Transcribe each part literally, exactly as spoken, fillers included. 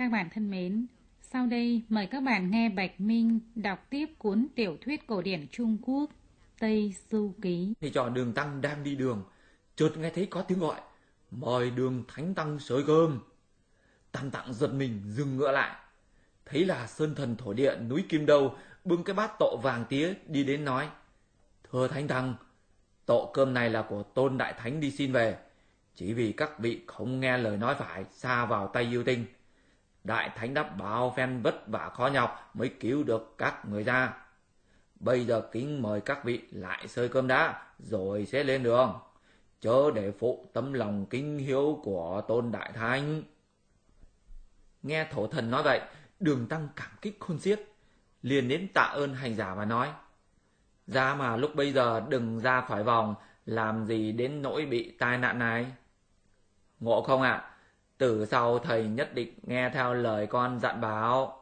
Các bạn thân mến, sau đây mời các bạn nghe Bạch Minh đọc tiếp cuốn tiểu thuyết cổ điển Trung Quốc Tây Du Ký. Thầy trò Đường Tăng đang đi đường, chợt nghe thấy có tiếng gọi: "Mời Đường Thánh Tăng sới cơm." Tam Tạng giật mình dừng ngựa lại, thấy là Sơn Thần Thổ Địa núi Kim Đâu bưng cái bát tộ vàng tía đi đến nói: "Thưa Thánh Tăng, tộ cơm này là của Tôn Đại Thánh đi xin về, chỉ vì các vị không nghe lời nói phải, sa vào tay yêu tinh. Đại Thánh đã bao phen vất vả khó nhọc mới cứu được các người ra. Bây giờ kính mời các vị lại xơi cơm đã, rồi sẽ lên đường, chớ để phụ tấm lòng kính hiếu của Tôn Đại Thánh." Nghe Thổ Thần nói vậy, Đường Tăng cảm kích khôn xiết, liền đến tạ ơn hành giả và nói: "Ra mà lúc bây giờ đừng ra khỏi vòng, làm gì đến nỗi bị tai nạn này." "Ngộ không ạ? À? Từ sau thầy nhất định nghe theo lời con dặn bảo."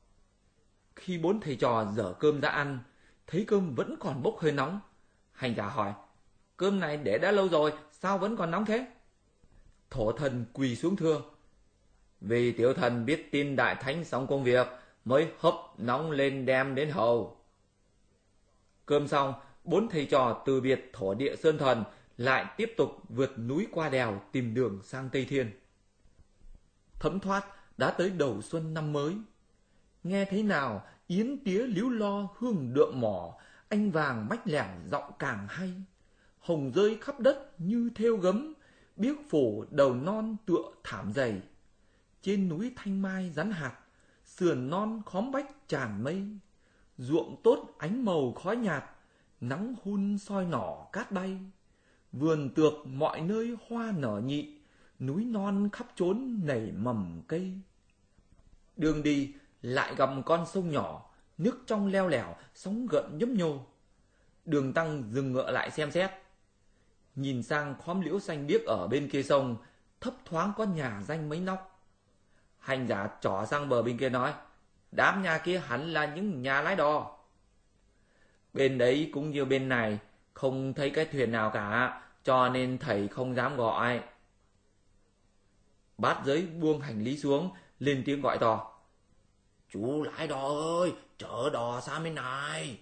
Khi bốn thầy trò dở cơm ra ăn, thấy cơm vẫn còn bốc hơi nóng. Hành giả hỏi: "Cơm này để đã lâu rồi, sao vẫn còn nóng thế?" Thổ Thần quỳ xuống thưa: "Vì tiểu thần biết tin Đại Thánh xong công việc, mới hấp nóng lên đem đến hầu." Cơm xong, bốn thầy trò từ biệt Thổ Địa Sơn Thần, lại tiếp tục vượt núi qua đèo tìm đường sang Tây Thiên. Thấm thoát đã tới đầu xuân năm mới. Nghe thấy nào yến tía líu lo hương đượm mỏ, anh vàng mách lẻo giọng càng hay. Hồng rơi khắp đất như thêu gấm, biếc phủ đầu non tựa thảm dày. Trên núi thanh mai rắn hạt, sườn non khóm bách tràn mây. Ruộng tốt ánh màu khói nhạt, nắng hun soi nỏ cát bay. Vườn tược mọi nơi hoa nở nhị, núi non khắp chốn nảy mầm cây. Đường đi lại gặp con sông nhỏ, nước trong leo lẻo, sóng gợn nhấp nhô. Đường Tăng dừng ngựa lại xem xét. Nhìn sang khóm liễu xanh biếc ở bên kia sông, thấp thoáng có nhà danh mấy nóc. Hành giả trỏ sang bờ bên kia nói: "Đám nhà kia hẳn là những nhà lái đò." "Bên đấy cũng như bên này, không thấy cái thuyền nào cả, cho nên thầy không dám gọi." Bát Giới buông hành lý xuống, lên tiếng gọi to: "Chú lái đò ơi, chở đò sang bên này."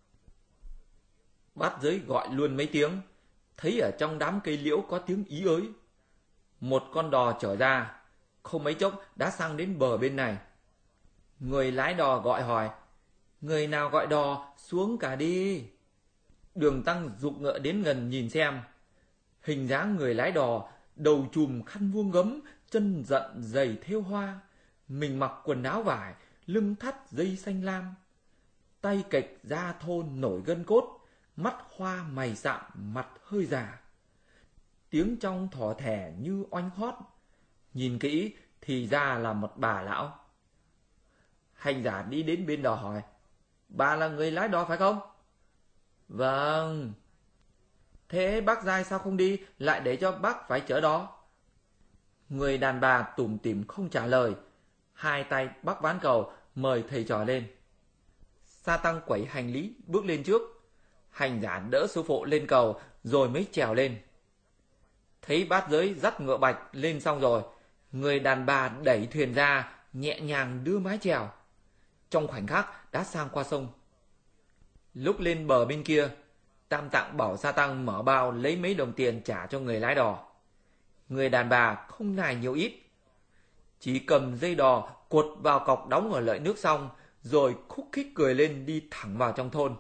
Bát Giới gọi luôn mấy tiếng, thấy ở trong đám cây liễu có tiếng ý ới. Một con đò chở ra, không mấy chốc đã sang đến bờ bên này. Người lái đò gọi hỏi: "Người nào gọi đò, xuống cả đi." Đường Tăng giục ngựa đến gần nhìn xem. Hình dáng người lái đò, đầu chùm khăn vuông gấm, chân dận giày thêu hoa, mình mặc quần áo vải, lưng thắt dây xanh lam, tay kệch da thôn nổi gân cốt, mắt hoa mày sạm, mặt hơi già. Tiếng trong thỏ thẻ như oanh hót, nhìn kỹ thì ra là một bà lão. Hành giả đi đến bên đò hỏi: "Bà là người lái đò phải không?" "Vâng." "Thế bác giai sao không đi, lại để cho bác phải chở đò?" Người đàn bà tủm tỉm không trả lời, hai tay bắc ván cầu mời thầy trò lên. Sa Tăng quẩy hành lý bước lên trước. Hành giả đỡ sư phụ lên cầu rồi mới trèo lên. Thấy Bát Giới dắt ngựa bạch lên xong rồi, người đàn bà đẩy thuyền ra, nhẹ nhàng đưa mái chèo. Trong khoảnh khắc đã sang qua sông. Lúc lên bờ bên kia, Tam Tạng bảo Sa Tăng mở bao lấy mấy đồng tiền trả cho người lái đò. Người đàn bà không nài nhiều ít, chỉ cầm dây đò cột vào cọc đóng ở lợi nước xong, rồi khúc khích cười lên đi thẳng vào trong thôn.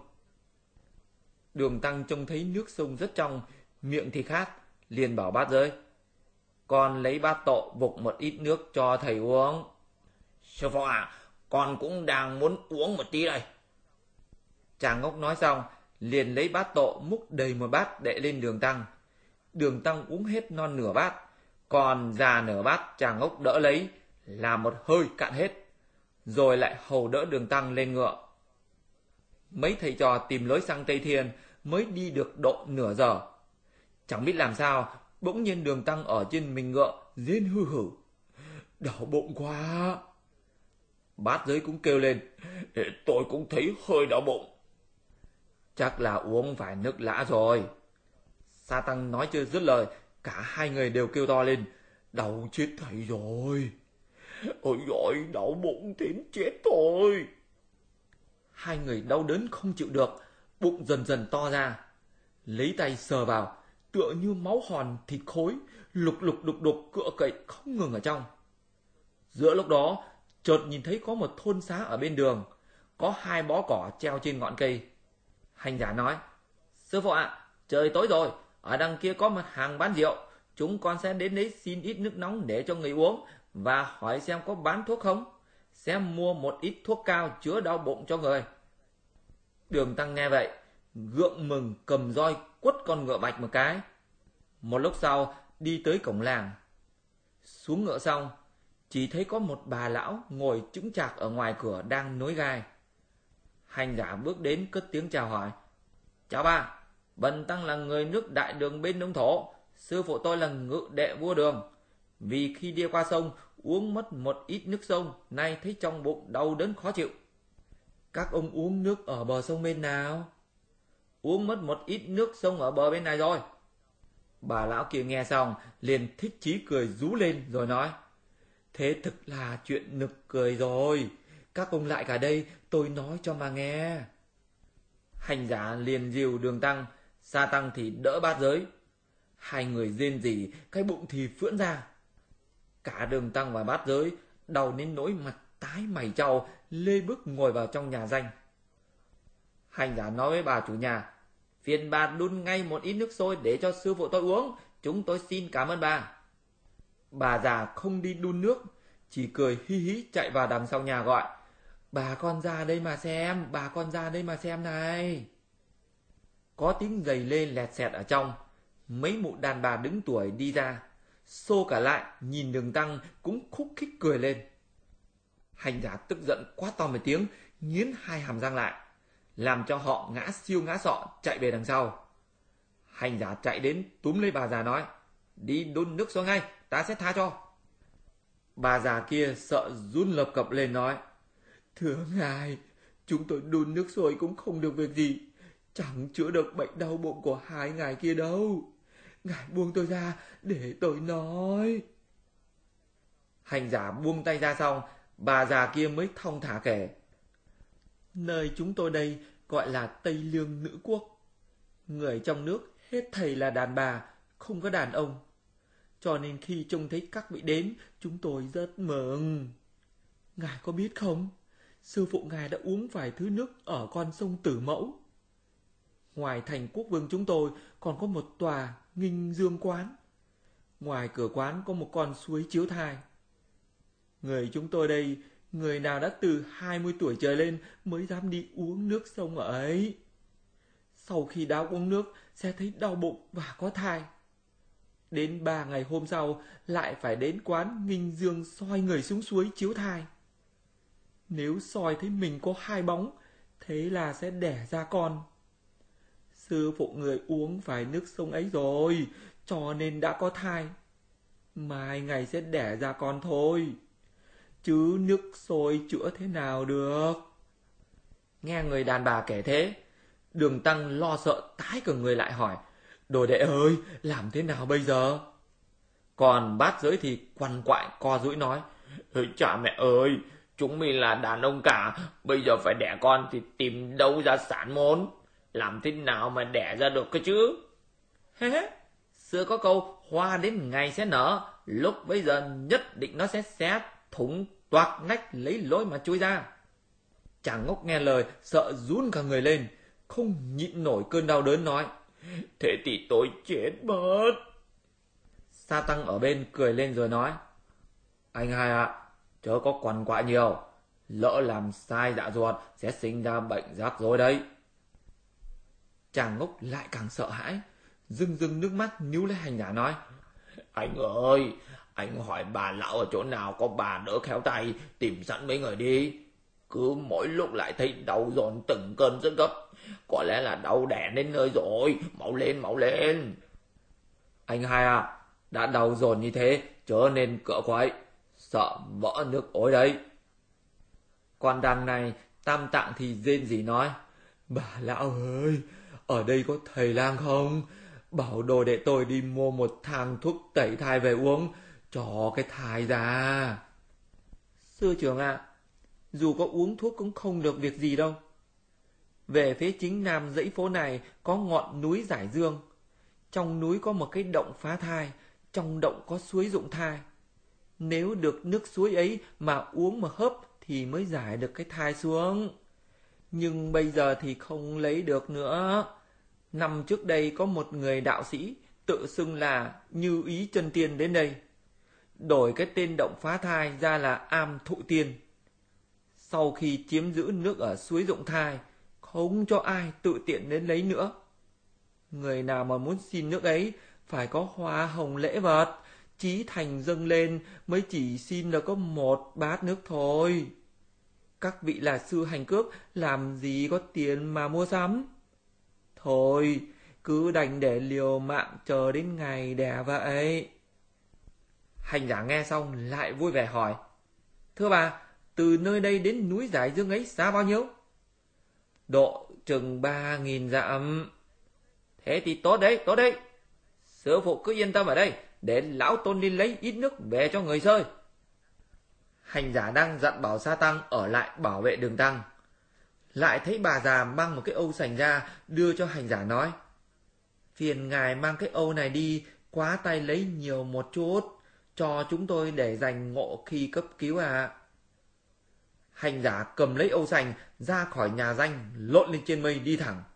Đường Tăng trông thấy nước sông rất trong, miệng thì khát, liền bảo Bát Giới: "Con lấy bát tộ vục một ít nước cho thầy uống." "Sư phụ à, con cũng đang muốn uống một tí đây." Chàng ngốc nói xong, liền lấy bát tộ múc đầy một bát đệ lên Đường Tăng. Đường Tăng uống hết non nửa bát, còn già nửa bát chàng ngốc đỡ lấy, làm một hơi cạn hết, rồi lại hầu đỡ Đường Tăng lên ngựa. Mấy thầy trò tìm lối sang Tây Thiên mới đi được độ nửa giờ. Chẳng biết làm sao, bỗng nhiên Đường Tăng ở trên mình ngựa rên hư hử: "Đau bụng quá." Bát Giới cũng kêu lên: "Tôi cũng thấy hơi đau bụng." "Chắc là uống phải nước lã rồi." Sa Tăng nói chưa dứt lời, cả hai người đều kêu to lên: "Đau chết thầy rồi." Ôi dồi, đau bụng đến chết thôi. Hai người đau đớn không chịu được, bụng dần dần to ra. Lấy tay sờ vào, tựa như máu hòn thịt khối, lục lục đục đục cựa cậy không ngừng ở trong. Giữa lúc đó, chợt nhìn thấy có một thôn xá ở bên đường, có hai bó cỏ treo trên ngọn cây. Hành giả nói, sư phụ ạ, à, trời tối rồi, ở đằng kia có một hàng bán rượu, chúng con sẽ đến đấy xin ít nước nóng để cho người uống và hỏi xem có bán thuốc không, sẽ mua một ít thuốc cao chữa đau bụng cho người. Đường Tăng nghe vậy, gượng mừng cầm roi quất con ngựa bạch một cái. Một lúc sau đi tới cổng làng. Xuống ngựa xong, chỉ thấy có một bà lão ngồi chững chạc ở ngoài cửa đang nối gai. Hành giả bước đến cất tiếng chào hỏi. Chào bà, bần tăng là người nước Đại Đường bên Đông Thổ, sư phụ tôi là ngự đệ vua Đường. Vì khi đi qua sông uống mất một ít nước sông, nay thấy trong bụng đau đớn khó chịu. Các ông uống nước ở bờ sông bên nào? Uống mất một ít nước sông ở bờ bên này rồi. Bà lão kia nghe xong liền thích chí cười rú lên rồi nói, thế thực là chuyện nực cười rồi, các ông lại cả đây tôi nói cho mà nghe. Hành giả liền dìu Đường Tăng, Sa Tăng thì đỡ bát giới. Hai người rên rỉ, cái bụng thì phưỡn ra. Cả Đường Tăng và bát giới đau đến nỗi mặt tái mày trao, lê bước ngồi vào trong nhà danh. Hành giả nói với bà chủ nhà, phiền bà đun ngay một ít nước sôi để cho sư phụ tôi uống, chúng tôi xin cảm ơn bà. Bà già không đi đun nước, chỉ cười hi hí chạy vào đằng sau nhà gọi, bà con ra đây mà xem, bà con ra đây mà xem này. Có tiếng giày lê lẹt xẹt ở trong, mấy mụ đàn bà đứng tuổi đi ra, xô cả lại nhìn Đường Tăng cũng khúc khích cười lên. Hành giả tức giận quát to một tiếng, nghiến hai hàm răng lại, làm cho họ ngã siêu ngã sọ chạy về đằng sau. Hành giả chạy đến túm lấy bà già nói, đi đun nước xuống ngay, ta sẽ tha cho. Bà già kia sợ run lập cập lên nói, thưa ngài, chúng tôi đun nước sôi cũng không được việc gì, chẳng chữa được bệnh đau bụng của hai ngài kia đâu. Ngài buông tôi ra để tôi nói. Hành giả buông tay ra xong, bà già kia mới thong thả kể, nơi chúng tôi đây gọi là Tây Lương Nữ Quốc. Người trong nước hết thầy là đàn bà, không có đàn ông. Cho nên khi trông thấy các vị đến, chúng tôi rất mừng. Ngài có biết không, sư phụ ngài đã uống vài thứ nước ở con sông Tử Mẫu. Ngoài thành Quốc Vương chúng tôi còn có một tòa Nghinh Dương Quán. Ngoài cửa quán có một con suối chiếu thai. Người chúng tôi đây, người nào đã từ hai mươi tuổi trở lên mới dám đi uống nước sông ở ấy. Sau khi đã uống nước sẽ thấy đau bụng và có thai. Đến ba ngày hôm sau lại phải đến quán Nghinh Dương soi người xuống suối chiếu thai. Nếu soi thấy mình có hai bóng, thế là sẽ đẻ ra con. Sư phụ người uống phải nước sông ấy rồi, cho nên đã có thai. Mai ngày sẽ đẻ ra con thôi, chứ nước sôi chữa thế nào được. Nghe người đàn bà kể thế, Đường Tăng lo sợ tái cả người lại hỏi, đồ đệ ơi, làm thế nào bây giờ? Còn bát giới thì quằn quại co duỗi nói, chả mẹ ơi, chúng mình là đàn ông cả, bây giờ phải đẻ con thì tìm đâu ra sản môn, làm thế nào mà đẻ ra được cơ chứ? Hế, xưa có câu hoa đến ngày sẽ nở, lúc bây giờ nhất định nó sẽ xé thủng toạc nách lấy lối mà chui ra. Chàng ngốc nghe lời sợ run cả người lên, không nhịn nổi cơn đau đớn nói, thế thì tôi chết mất. Sa Tăng ở bên cười lên rồi nói, anh hai ạ, à, chớ có quằn quại nhiều, lỡ làm sai dạ ruột sẽ sinh ra bệnh rắc rối đấy. Chàng ngốc lại càng sợ hãi, rưng rưng nước mắt níu lấy hành giả nói, anh ơi, anh hỏi bà lão ở chỗ nào có bà đỡ khéo tay, tìm sẵn mấy người đi. Cứ mỗi lúc lại thấy đau dồn từng cơn rất gấp, có lẽ là đau đẻ đến nơi rồi, mau lên mau lên. Anh hai à, đã đau dồn như thế chớ nên cựa quậy, sợ vỡ nước ối đấy. Còn đằng này Tam Tạng thì rên rỉ nói, bà lão ơi, ở đây có thầy lang không? Bảo đồ đệ tôi đi mua một thang thuốc tẩy thai về uống, cho cái thai ra. Sư trưởng ạ, à, dù có uống thuốc cũng không được việc gì đâu. Về phía chính nam dãy phố này có ngọn núi Giải Dương. Trong núi có một cái động phá thai, trong động có suối dụng thai. Nếu được nước suối ấy mà uống một hớp thì mới giải được cái thai xuống. Nhưng bây giờ thì không lấy được nữa. Năm trước đây có một người đạo sĩ tự xưng là Như Ý Chân Tiên đến đây, đổi cái tên động phá thai ra là Am Thụ Tiên. Sau khi chiếm giữ nước ở suối dụng thai, không cho ai tự tiện đến lấy nữa. Người nào mà muốn xin nước ấy phải có hoa hồng lễ vật, chí thành dâng lên mới chỉ xin được có một bát nước thôi. Các vị là sư hành cước, làm gì có tiền mà mua sắm. Thôi, cứ đành để liều mạng chờ đến ngày đẻ vậy. Hành giả nghe xong lại vui vẻ hỏi: Thưa bà, từ nơi đây đến núi Giải Dương ấy xa bao nhiêu? Độ chừng ba nghìn dặm. Thế thì tốt đấy, tốt đấy. Sư phụ cứ yên tâm ở đây, để lão tôn đi lấy ít nước về cho người chơi. Hành giả đang dặn bảo sa tăng ở lại bảo vệ đường tăng, lại thấy bà già mang một cái âu sành ra đưa cho hành giả nói: Phiền ngài mang cái âu này đi, quá tay lấy nhiều một chút, cho chúng tôi để dành ngộ khi cấp cứu à. Hành giả cầm lấy âu sành ra khỏi nhà danh, lộn lên trên mây đi thẳng.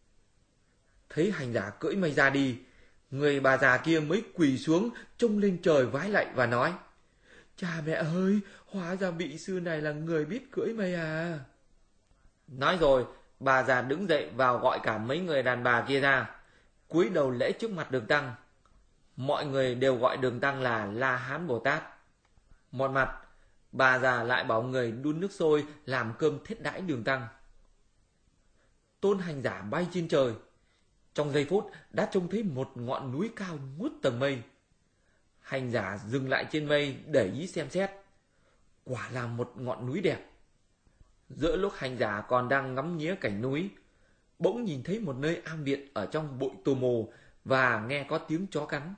Thấy hành giả cưỡi mây ra đi, người bà già kia mới quỳ xuống trông lên trời vái lạy và nói: Cha mẹ ơi, hóa ra vị sư này là người biết cưỡi mây à. Nói rồi, bà già đứng dậy vào gọi cả mấy người đàn bà kia ra, cúi đầu lễ trước mặt đường tăng. Mọi người đều gọi đường tăng là La Hán Bồ Tát. Một mặt, bà già lại bảo người đun nước sôi làm cơm thiết đãi đường tăng. Tôn hành giả bay trên trời, trong giây phút đã trông thấy một ngọn núi cao ngút tầng mây. Hành giả dừng lại trên mây để ý xem xét. Quả là một ngọn núi đẹp. Giữa lúc hành giả còn đang ngắm nghía cảnh núi, bỗng nhìn thấy một nơi am viện ở trong bụi tù mù và nghe có tiếng chó cắn.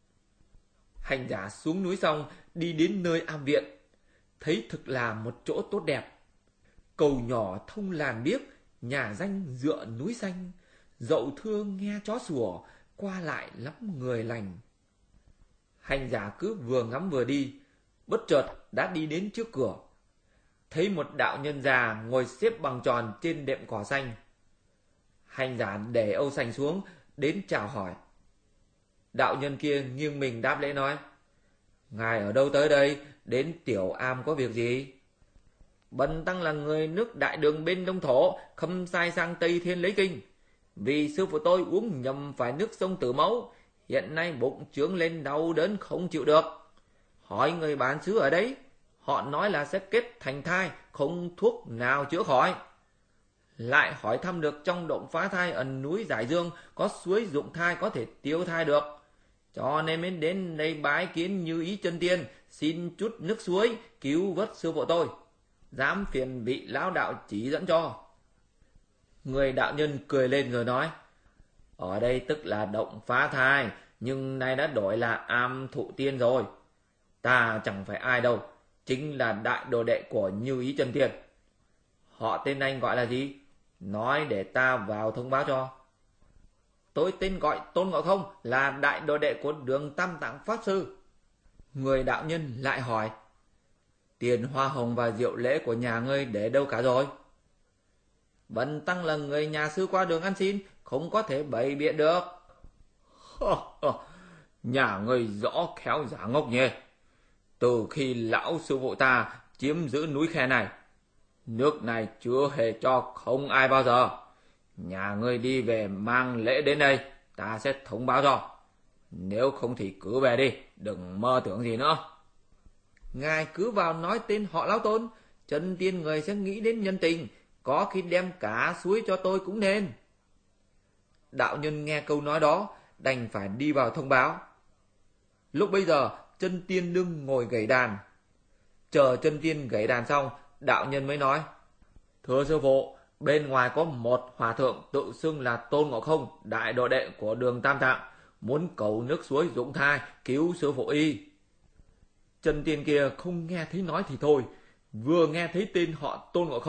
Hành giả xuống núi xong đi đến nơi am viện, thấy thực là một chỗ tốt đẹp. Cầu nhỏ thông làn biếc, nhà danh dựa núi xanh, dậu thương nghe chó sủa, qua lại lắm người lành. Hành giả cứ vừa ngắm vừa đi, bất chợt đã đi đến trước cửa. Thấy một đạo nhân già ngồi xếp bằng tròn trên đệm cỏ xanh. Hành giả để âu sành xuống, đến chào hỏi. Đạo nhân kia nghiêng mình đáp lễ nói: Ngài ở đâu tới đây, đến tiểu am có việc gì? Bần tăng là người nước Đại Đường bên Đông Thổ, khâm sai sang Tây Thiên lấy kinh. Vì sư phụ tôi uống nhầm phải nước sông Tử Mẫu, hiện nay bụng trướng lên đau đớn không chịu được. Hỏi người bán xứ ở đấy, họ nói là sẽ kết thành thai, không thuốc nào chữa khỏi. Lại hỏi thăm được trong động phá thai ở núi Giải Dương có suối dụng thai có thể tiêu thai được, cho nên mới đến đây bái kiến Như Ý Chân Tiên, xin chút nước suối cứu vớt sư phụ tôi. Dám phiền vị lão đạo chỉ dẫn cho. Người đạo nhân cười lên rồi nói: Ở đây tức là động phá thai, nhưng nay đã đổi là Am Thụ Tiên rồi. Ta chẳng phải ai đâu, chính là đại đồ đệ của Như Ý Chân Tiên. Họ tên anh gọi là gì? Nói để ta vào thông báo cho. Tôi tên gọi Tôn Ngộ Không, là đại đồ đệ của Đường Tam Tạng Pháp Sư. Người đạo nhân lại hỏi: Tiền hoa hồng và rượu lễ của nhà ngươi để đâu cả rồi? Bần tăng là người nhà sư qua đường ăn xin, không có thể bày biện được. Nhà ngươi rõ khéo giả ngốc nhỉ. Từ khi lão sư phụ ta chiếm giữ núi khe này, nước này chưa hề cho không ai bao giờ. Nhà ngươi đi về mang lễ đến đây, ta sẽ thông báo cho. Nếu không thì cứ về đi, đừng mơ tưởng gì nữa. Ngài cứ vào nói tên họ Lão Tôn, Chân Tiên người sẽ nghĩ đến nhân tình, có khi đem cả suối cho tôi cũng nên. Đạo nhân nghe câu nói đó, đành phải đi vào thông báo. Lúc bây giờ, Chân Tiên đương ngồi gảy đàn. Chờ Chân Tiên gảy đàn xong, đạo nhân mới nói: Thưa sư phụ, bên ngoài có một hòa thượng tự xưng là Tôn Ngộ Không, đại đồ đệ của Đường Tam Tạng, muốn cầu nước suối dụng thai cứu sư phụ y. Chân Tiên kia không nghe thấy nói thì thôi, vừa nghe thấy tên họ Tôn Ngộ Không